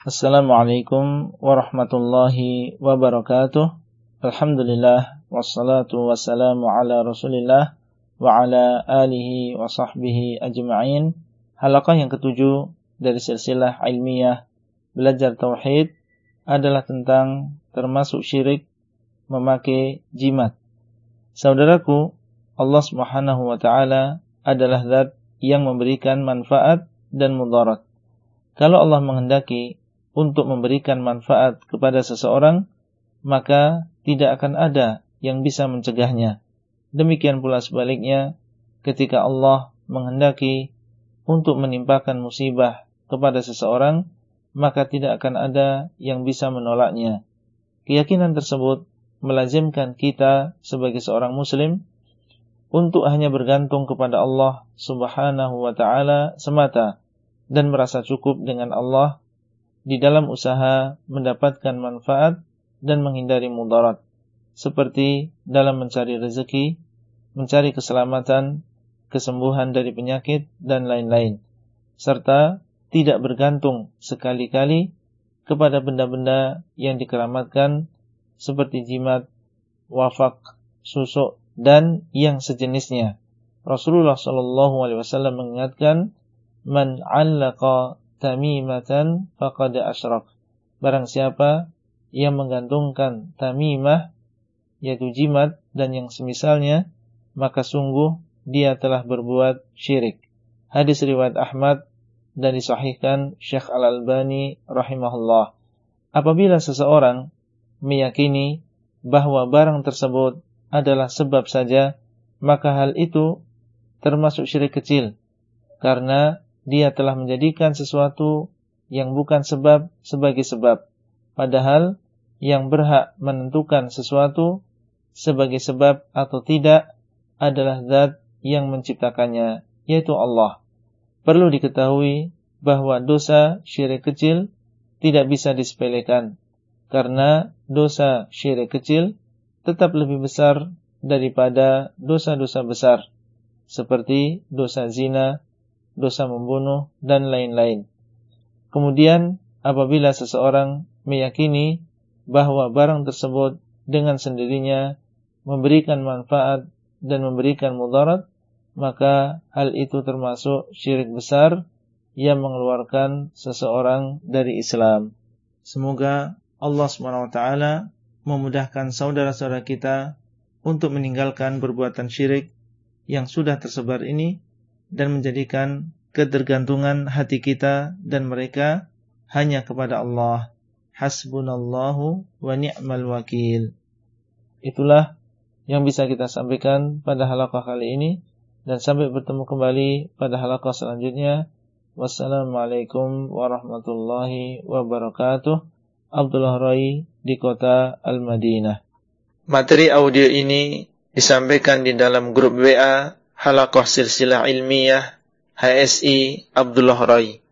Assalamualaikum warahmatullahi wabarakatuh. Alhamdulillah wassalatu wassalamu ala Rasulillah wa ala alihi wa sahbihi ajma'in. Halaqah yang ketujuh dari silsilah ilmiah belajar tauhid adalah tentang termasuk syirik memakai jimat. Saudaraku, Allah Subhanahu wa taala adalah zat yang memberikan manfaat dan mudarat. Kalau Allah menghendaki untuk memberikan manfaat kepada seseorang, maka tidak akan ada yang bisa mencegahnya. Demikian pula sebaliknya, ketika Allah menghendaki untuk menimpakan musibah kepada seseorang, maka tidak akan ada yang bisa menolaknya. Keyakinan tersebut melazimkan kita sebagai seorang muslim untuk hanya bergantung kepada Allah Subhanahu wa ta'ala semata dan merasa cukup dengan Allah di dalam usaha mendapatkan manfaat dan menghindari mudarat, seperti dalam mencari rezeki, mencari keselamatan, kesembuhan dari penyakit, dan lain-lain, serta tidak bergantung sekali-kali kepada benda-benda yang dikeramatkan seperti jimat, wafak, susuk, dan yang sejenisnya. Rasulullah SAW mengingatkan, "Man 'allaqa tamimatan faqad asyrak." Barang siapa yang menggantungkan tamimah, yaitu jimat dan yang semisalnya, maka sungguh dia telah berbuat syirik. Hadis riwayat Ahmad dan disahihkan Syekh Al-Albani rahimahullah. Apabila seseorang meyakini bahwa barang tersebut adalah sebab saja, maka hal itu termasuk syirik kecil, karena dia telah menjadikan sesuatu yang bukan sebab sebagai sebab. Padahal yang berhak menentukan sesuatu sebagai sebab atau tidak adalah zat yang menciptakannya, yaitu Allah. Perlu diketahui bahwa dosa syirik kecil tidak bisa disepelekan, karena dosa syirik kecil tetap lebih besar daripada dosa-dosa besar, seperti dosa zina, dosa membunuh, dan lain-lain. Kemudian, apabila seseorang meyakini bahwa barang tersebut dengan sendirinya memberikan manfaat dan memberikan mudarat, maka hal itu termasuk syirik besar yang mengeluarkan seseorang dari Islam. Semoga Allah SWT memudahkan saudara-saudara kita untuk meninggalkan perbuatan syirik yang sudah tersebar ini, dan menjadikan ketergantungan hati kita dan mereka hanya kepada Allah. Hasbunallahu wa ni'mal wakil. Itulah yang bisa kita sampaikan pada halaqah kali ini, dan sampai bertemu kembali pada halaqah selanjutnya. Wassalamualaikum warahmatullahi wabarakatuh. Abdullah Rai di kota Al-Madinah. Materi audio ini disampaikan di dalam grup WA Halaqah Silsilah Ilmiah HSI Abdullah Rai.